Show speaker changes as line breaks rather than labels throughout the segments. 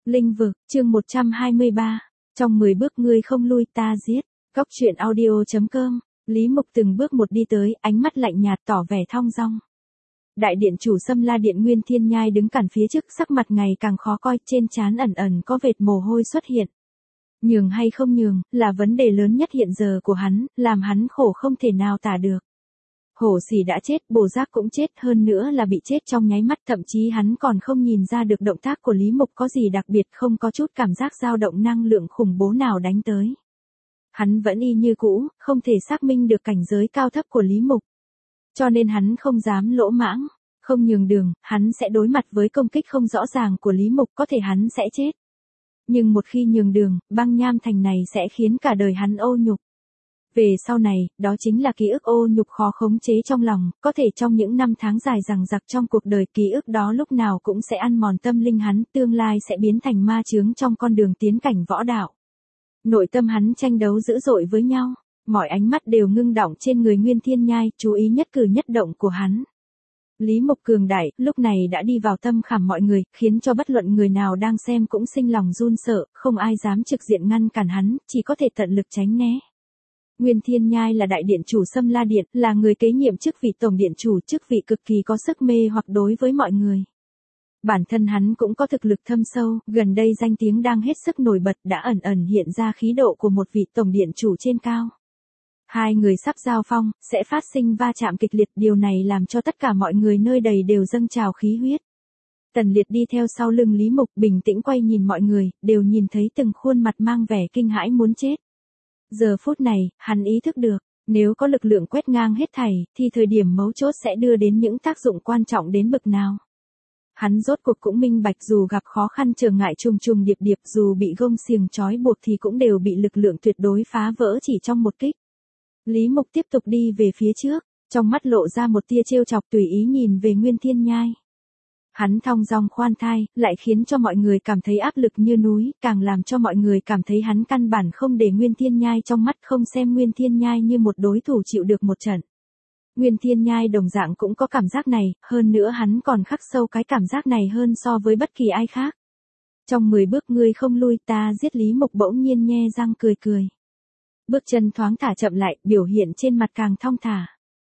Linh vực, chương 123. Trong 10 bước ngươi không lui ta giết. Góc truyện audio.com. Lý Mục từng bước một đi tới, ánh mắt lạnh nhạt tỏ vẻ thong dong. Đại điện chủ Sâm La Điện Nguyên Thiên Nhai đứng cản phía trước, sắc mặt ngày càng khó coi, trên trán ẩn ẩn có vệt mồ hôi xuất hiện. Nhường hay không nhường, là vấn đề lớn nhất hiện giờ của hắn, làm hắn khổ không thể nào tả được. Hổ Sỉ đã chết, Bồ Giác cũng chết, hơn nữa là bị chết trong nháy mắt, thậm chí hắn còn không nhìn ra được động tác của Lý Mục có gì đặc biệt, không có chút cảm giác dao động năng lượng khủng bố nào đánh tới. Hắn vẫn y như cũ, không thể xác minh được cảnh giới cao thấp của Lý Mục. Cho nên hắn không dám lỗ mãng, không nhường đường, hắn sẽ đối mặt với công kích không rõ ràng của Lý Mục, có thể hắn sẽ chết. Nhưng một khi nhường đường, Băng Nham Thành này sẽ khiến cả đời hắn ô nhục. Về sau này, đó chính là ký ức ô nhục khó khống chế trong lòng, có thể trong những năm tháng dài dằng dặc trong cuộc đời, ký ức đó lúc nào cũng sẽ ăn mòn tâm linh hắn, tương lai sẽ biến thành ma chướng trong con đường tiến cảnh võ đạo. Nội tâm hắn tranh đấu dữ dội với nhau, mọi ánh mắt đều ngưng đọng trên người Nguyên Thiên Nhai, chú ý nhất cử nhất động của hắn. Lý Mục cường đại, lúc này đã đi vào tâm khảm mọi người, khiến cho bất luận người nào đang xem cũng sinh lòng run sợ, không ai dám trực diện ngăn cản hắn, chỉ có thể tận lực tránh né. Nguyên Thiên Nhai là đại điện chủ Sâm La Điện, là người kế nhiệm chức vị tổng điện chủ, chức vị cực kỳ có sức mê hoặc đối với mọi người. Bản thân hắn cũng có thực lực thâm sâu, gần đây danh tiếng đang hết sức nổi bật, đã ẩn ẩn hiện ra khí độ của một vị tổng điện chủ trên cao. Hai người sắp giao phong, sẽ phát sinh va chạm kịch liệt, điều này làm cho tất cả mọi người nơi đầy đều dâng trào khí huyết. Tần Liệt đi theo sau lưng Lý Mục, bình tĩnh quay nhìn mọi người, đều nhìn thấy từng khuôn mặt mang vẻ kinh hãi muốn chết. Giờ phút này, hắn ý thức được, nếu có lực lượng quét ngang hết thảy, thì thời điểm mấu chốt sẽ đưa đến những tác dụng quan trọng đến bực nào. Hắn rốt cuộc cũng minh bạch, dù gặp khó khăn trở ngại trùng trùng điệp điệp, dù bị gông xiềng trói buộc thì cũng đều bị lực lượng tuyệt đối phá vỡ chỉ trong một kích. Lý Mục tiếp tục đi về phía trước, trong mắt lộ ra một tia trêu chọc, tùy ý nhìn về Nguyên Thiên Nhai. Hắn thong dong khoan thai, lại khiến cho mọi người cảm thấy áp lực như núi, càng làm cho mọi người cảm thấy hắn căn bản không để Nguyên Thiên Nhai trong mắt, không xem Nguyên Thiên Nhai như một đối thủ chịu được một trận. Nguyên Thiên Nhai đồng dạng cũng có cảm giác này, hơn nữa hắn còn khắc sâu cái cảm giác này hơn so với bất kỳ ai khác. Trong 10 bước ngươi không lui ta giết. Lý Mục bỗng nhiên nhe răng cười cười. Bước chân thoáng thả chậm lại, biểu hiện trên mặt càng thong thả.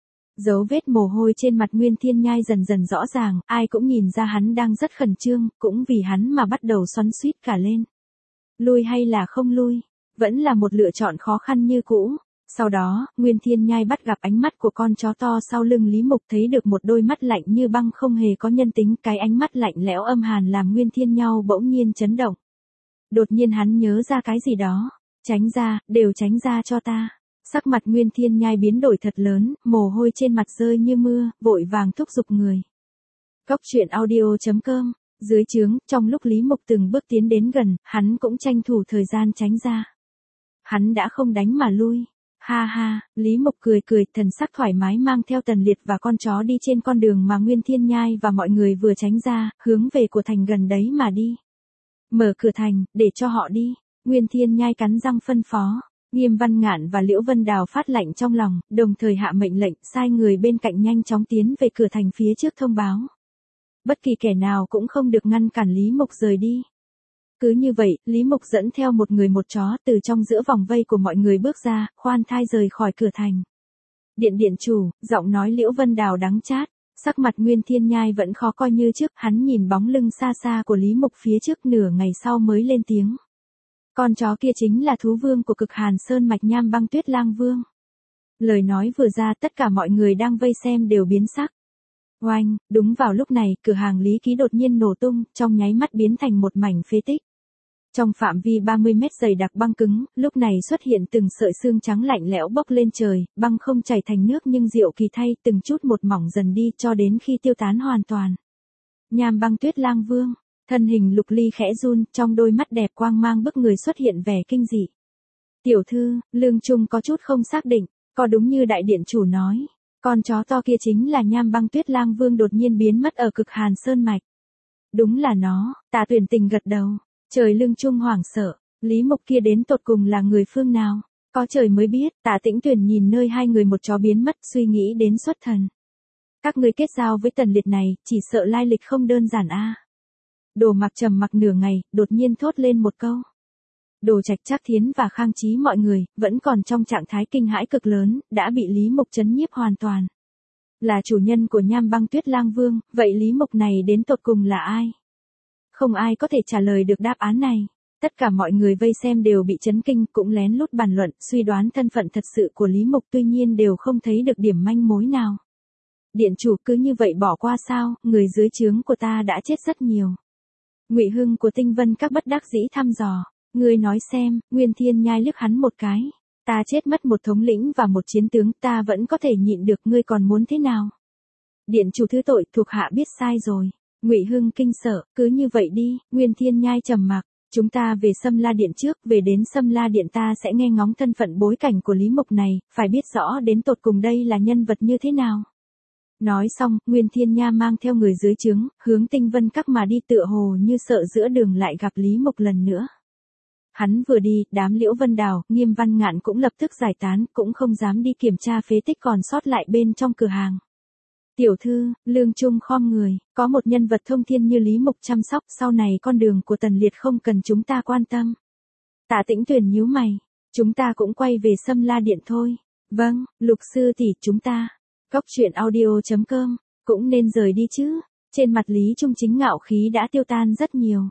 Dấu vết mồ hôi trên mặt Nguyên Thiên Nhai dần dần rõ ràng, ai cũng nhìn ra hắn đang rất khẩn trương, cũng vì hắn mà bắt đầu xoắn xuýt cả lên. Lui hay là không lui, vẫn là một lựa chọn khó khăn như cũ. Sau đó, Nguyên Thiên Nhai bắt gặp ánh mắt của con chó to sau lưng Lý Mục, thấy được một đôi mắt lạnh như băng không hề có nhân tính, cái ánh mắt lạnh lẽo âm hàn làm Nguyên Thiên Nhai bỗng nhiên chấn động. Đột nhiên hắn nhớ ra cái gì đó, tránh ra, đều tránh ra cho ta. Sắc mặt Nguyên Thiên Nhai biến đổi thật lớn, mồ hôi trên mặt rơi như mưa, vội vàng thúc giục người. Góc truyện audio.com. Dưới trướng, trong lúc Lý Mục từng bước tiến đến gần, hắn cũng tranh thủ thời gian tránh ra. Hắn đã không đánh mà lui. Ha ha, Lý Mục cười cười, thần sắc thoải mái mang theo Tần Liệt và con chó đi trên con đường mà Nguyên Thiên Nhai và mọi người vừa tránh ra, hướng về của thành gần đấy mà đi. Mở cửa thành, để cho họ đi. Nguyên Thiên Nhai cắn răng phân phó. Nghiêm Văn Ngạn và Liễu Vân Đào phát lạnh trong lòng, đồng thời hạ mệnh lệnh, sai người bên cạnh nhanh chóng tiến về cửa thành phía trước thông báo. Bất kỳ kẻ nào cũng không được ngăn cản Lý Mục rời đi. Cứ như vậy, Lý Mục dẫn theo một người một chó từ trong giữa vòng vây của mọi người bước ra, khoan thai rời khỏi cửa thành. Điện chủ, giọng nói Liễu Vân Đào đắng chát, sắc mặt Nguyên Thiên Nhai vẫn khó coi như trước, hắn nhìn bóng lưng xa xa của Lý Mục phía trước, nửa ngày sau mới lên tiếng. Con chó kia chính là thú vương của Cực Hàn Sơn mạch Nham Băng Tuyết Lang Vương. Lời nói vừa ra, tất cả mọi người đang vây xem đều biến sắc. Oanh, đúng vào lúc này, cửa hàng Lý Ký đột nhiên nổ tung, trong nháy mắt biến thành một mảnh phế tích. Trong phạm vi 30 mét dày đặc băng cứng, lúc này xuất hiện từng sợi xương trắng lạnh lẽo bốc lên trời, băng không chảy thành nước nhưng diệu kỳ thay, từng chút một mỏng dần đi cho đến khi tiêu tán hoàn toàn. Nham Băng Tuyết Lang Vương. Thân hình Lục Ly khẽ run, trong đôi mắt đẹp quang mang bức người xuất hiện vẻ kinh dị. Tiểu thư, Lương Trung có chút không xác định, có đúng như đại điện chủ nói, con chó to kia chính là Nham Băng Tuyết Lang Vương đột nhiên biến mất ở Cực Hàn Sơn mạch. Đúng là nó, Tạ Tuyển Tình gật đầu. Trời, Lương Trung hoảng sợ, Lý Mục kia đến tột cùng là người phương nào? Có trời mới biết. Tạ Tĩnh Tuyển nhìn nơi hai người một chó biến mất, suy nghĩ đến xuất thần. Các ngươi kết giao với Tần Liệt này, chỉ sợ lai lịch không đơn giản a. Đồ Mặc trầm mặc nửa ngày, đột nhiên thốt lên một câu. Đồ Trạch, Trác Thiến và Khang Chí mọi người, vẫn còn trong trạng thái kinh hãi cực lớn, đã bị Lý Mục chấn nhiếp hoàn toàn. Là chủ nhân của Nham Băng Tuyết Lang Vương, vậy Lý Mục này đến tột cùng là ai? Không ai có thể trả lời được đáp án này. Tất cả mọi người vây xem đều bị chấn kinh, cũng lén lút bàn luận, suy đoán thân phận thật sự của Lý Mục, tuy nhiên đều không thấy được điểm manh mối nào. Điện chủ cứ như vậy bỏ qua sao, người dưới trướng của ta đã chết rất nhiều. Ngụy Hưng của Tinh Vân Các bất đắc dĩ thăm dò. Ngươi nói xem, Nguyên Thiên Nhai liếc hắn một cái. Ta chết mất một thống lĩnh và một chiến tướng, ta vẫn có thể nhịn được, ngươi còn muốn thế nào? Điện chủ thứ tội, thuộc hạ biết sai rồi. Ngụy Hưng kinh sợ, cứ như vậy đi. Nguyên Thiên Nhai trầm mặc. Chúng ta về Sâm La Điện trước, về đến Sâm La Điện ta sẽ nghe ngóng thân phận bối cảnh của Lý Mục này, phải biết rõ đến tột cùng đây là nhân vật như thế nào. Nói xong, Nguyên Thiên Nha mang theo người dưới trướng, hướng Tinh Vân Các mà đi, tựa hồ như sợ giữa đường lại gặp Lý Mục lần nữa. Hắn vừa đi, đám Liễu Vân Đào, Nghiêm Văn Ngạn cũng lập tức giải tán, cũng không dám đi kiểm tra phế tích còn sót lại bên trong cửa hàng. Tiểu thư, Lương Trung khom người, có một nhân vật thông thiên như Lý Mục chăm sóc, sau này con đường của Tần Liệt không cần chúng ta quan tâm. Tạ Tĩnh Tuyền nhíu mày, chúng ta cũng quay về Sâm La Điện thôi. Vâng, Lục sư tỷ, chúng ta. Cóc truyện audio.com, cũng nên rời đi chứ. Trên mặt Lý Trung Chính ngạo khí đã tiêu tan rất nhiều.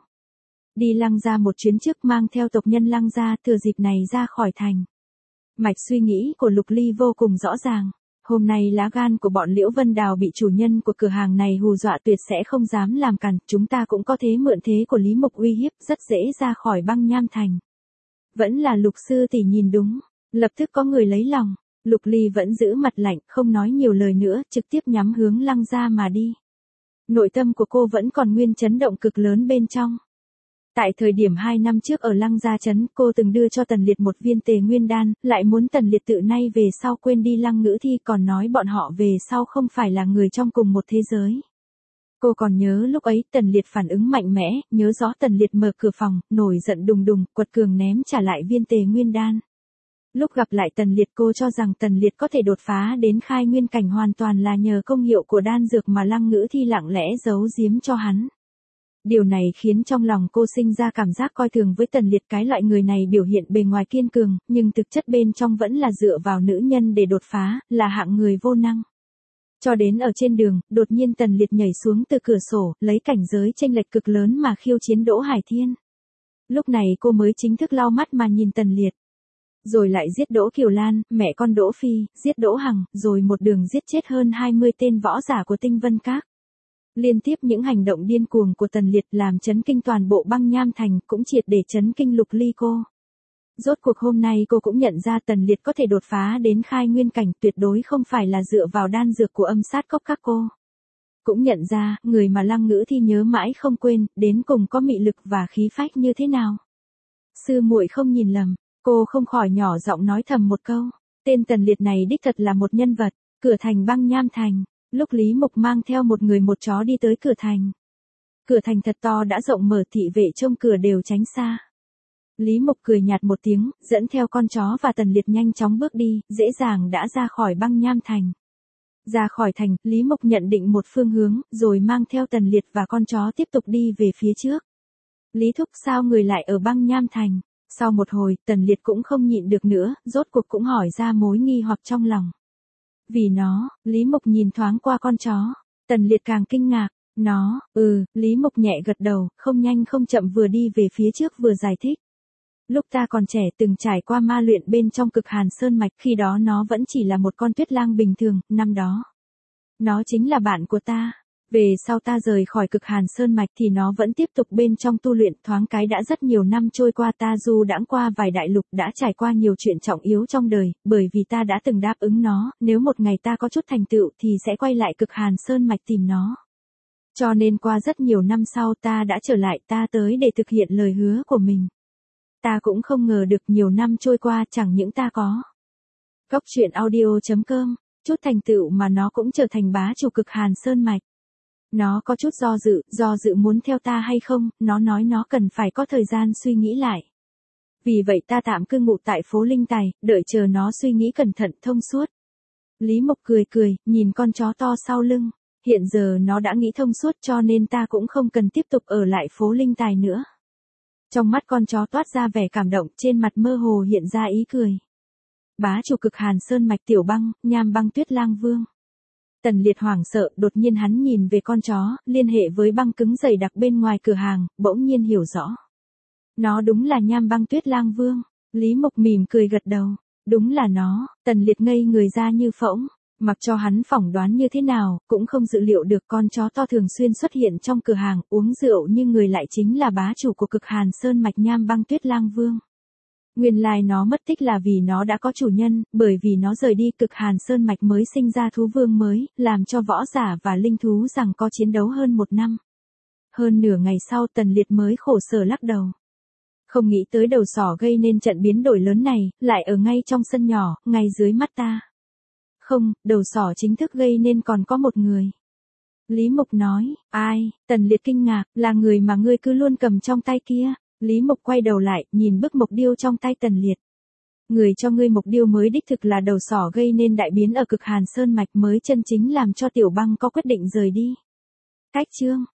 Đi Lăng Gia một chuyến trước, mang theo tộc nhân Lăng Gia, thừa dịp này ra khỏi thành. Mạch suy nghĩ của Lục Ly vô cùng rõ ràng. Hôm nay lá gan của bọn Liễu Vân Đào bị chủ nhân của cửa hàng này hù dọa, tuyệt sẽ không dám làm cản, chúng ta cũng có thế mượn thế của Lý Mục uy hiếp, rất dễ ra khỏi Băng Nham Thành. Vẫn là Lục sư tỷ nhìn đúng, lập tức có người lấy lòng. Lục Ly vẫn giữ mặt lạnh, không nói nhiều lời nữa, trực tiếp nhắm hướng Lăng Gia mà đi. Nội tâm của cô vẫn còn nguyên chấn động cực lớn bên trong. Tại thời điểm 2 năm trước ở Lăng Gia Trấn, cô từng đưa cho Tần Liệt một viên Tề Nguyên Đan, lại muốn Tần Liệt tự nay về sau quên đi Lăng Ngữ Thi, còn nói bọn họ về sau không phải là người trong cùng một thế giới. Cô còn nhớ lúc ấy Tần Liệt phản ứng mạnh mẽ, nhớ rõ Tần Liệt mở cửa phòng, nổi giận đùng đùng, quật cường ném trả lại viên Tề Nguyên Đan. Lúc gặp lại Tần Liệt, cô cho rằng Tần Liệt có thể đột phá đến khai nguyên cảnh hoàn toàn là nhờ công hiệu của đan dược mà Lăng Ngữ Thi lặng lẽ giấu giếm cho hắn. Điều này khiến trong lòng cô sinh ra cảm giác coi thường với Tần Liệt, cái loại người này biểu hiện bề ngoài kiên cường, nhưng thực chất bên trong vẫn là dựa vào nữ nhân để đột phá, là hạng người vô năng. Cho đến ở trên đường, đột nhiên Tần Liệt nhảy xuống từ cửa sổ, lấy cảnh giới chênh lệch cực lớn mà khiêu chiến Đỗ Hải Thiên. Lúc này cô mới chính thức lau mắt mà nhìn Tần Liệt. Rồi lại giết Đỗ Kiều Lan, mẹ con Đỗ Phi, giết Đỗ Hằng, rồi một đường giết chết hơn 20 tên võ giả của Tinh Vân Các. Liên tiếp những hành động điên cuồng của Tần Liệt làm chấn kinh toàn bộ Băng Nham Thành, cũng triệt để chấn kinh Lục Ly cô. Rốt cuộc hôm nay cô cũng nhận ra Tần Liệt có thể đột phá đến khai nguyên cảnh, tuyệt đối không phải là dựa vào đan dược của Âm Sát Cốc các cô. Cũng nhận ra, người mà Lăng Ngữ Thi nhớ mãi không quên, đến cùng có mị lực và khí phách như thế nào. Sư muội không nhìn lầm, cô không khỏi nhỏ giọng nói thầm một câu. Tên Tần Liệt này đích thật là một nhân vật. Cửa thành Băng Nham Thành. Lúc Lý Mục mang theo một người một chó đi tới cửa thành. Cửa thành thật to đã rộng mở, thị vệ trông cửa đều tránh xa. Lý Mục cười nhạt một tiếng, dẫn theo con chó và Tần Liệt nhanh chóng bước đi, dễ dàng đã ra khỏi Băng Nham Thành. Ra khỏi thành, Lý Mục nhận định một phương hướng, rồi mang theo Tần Liệt và con chó tiếp tục đi về phía trước. Lý thúc, sao người lại ở Băng Nham Thành? Sau một hồi, Tần Liệt cũng không nhịn được nữa, rốt cuộc cũng hỏi ra mối nghi hoặc trong lòng. Vì nó, Lý Mục nhìn thoáng qua con chó. Tần Liệt càng kinh ngạc. Nó, Lý Mục nhẹ gật đầu, không nhanh không chậm vừa đi về phía trước vừa giải thích. Lúc ta còn trẻ từng trải qua ma luyện bên trong Cực Hàn Sơn Mạch, khi đó nó vẫn chỉ là một con tuyết lang bình thường, năm đó. Nó chính là bạn của ta. Về sau ta rời khỏi Cực Hàn Sơn Mạch thì nó vẫn tiếp tục bên trong tu luyện, thoáng cái đã rất nhiều năm trôi qua, ta du đãng qua vài đại lục, đã trải qua nhiều chuyện trọng yếu trong đời, bởi vì ta đã từng đáp ứng nó, nếu một ngày ta có chút thành tựu thì sẽ quay lại Cực Hàn Sơn Mạch tìm nó. Cho nên qua rất nhiều năm sau ta đã trở lại, ta tới để thực hiện lời hứa của mình. Ta cũng không ngờ được nhiều năm trôi qua chẳng những ta có. Cóc truyện audio.com, chút thành tựu mà nó cũng trở thành bá chủ Cực Hàn Sơn Mạch. Nó có chút do dự muốn theo ta hay không, nó nói nó cần phải có thời gian suy nghĩ lại. Vì vậy ta tạm cư ngụ tại phố Linh Tài, đợi chờ nó suy nghĩ cẩn thận thông suốt. Lý Mục cười cười, nhìn con chó to sau lưng. hiện giờ nó đã nghĩ thông suốt cho nên ta cũng không cần tiếp tục ở lại phố Linh Tài nữa. Trong mắt con chó toát ra vẻ cảm động, trên mặt mơ hồ hiện ra ý cười. Bá chủ Cực Hàn Sơn mạch Tiểu Băng, Nham Băng Tuyết Lang Vương. Tần Liệt hoảng sợ, đột nhiên hắn nhìn về con chó, liên hệ với băng cứng dày đặc bên ngoài cửa hàng, bỗng nhiên hiểu rõ. Nó đúng là Nham Băng Tuyết Lang Vương. Lý Mộc mỉm cười gật đầu. Đúng là nó. Tần Liệt ngây người ra như phỗng. Mặc cho hắn phỏng đoán như thế nào, cũng không dự liệu được con chó to thường xuyên xuất hiện trong cửa hàng, uống rượu như người lại chính là bá chủ của Cực Hàn Sơn mạch Nham Băng Tuyết Lang Vương. Nguyên lai nó mất tích là vì nó đã có chủ nhân, bởi vì nó rời đi Cực Hàn Sơn mạch mới sinh ra thú vương mới, làm cho võ giả và linh thú rằng có chiến đấu hơn 1 năm. Hơn nửa ngày sau Tần Liệt mới khổ sở lắc đầu. Không nghĩ tới đầu sỏ gây nên trận biến đổi lớn này, lại ở ngay trong sân nhỏ, ngay dưới mắt ta. Không, đầu sỏ chính thức gây nên còn có một người. Lý Mộc nói, ai? Tần Liệt kinh ngạc, là người mà ngươi cứ luôn cầm trong tay kia. Lý Mộc quay đầu lại, nhìn bức mộc điêu trong tay Tần Liệt. Người cho ngươi mộc điêu mới đích thực là đầu sỏ gây nên đại biến ở Cực Hàn Sơn mạch mới chân chính làm cho Tiểu Băng có quyết định rời đi. Cách chương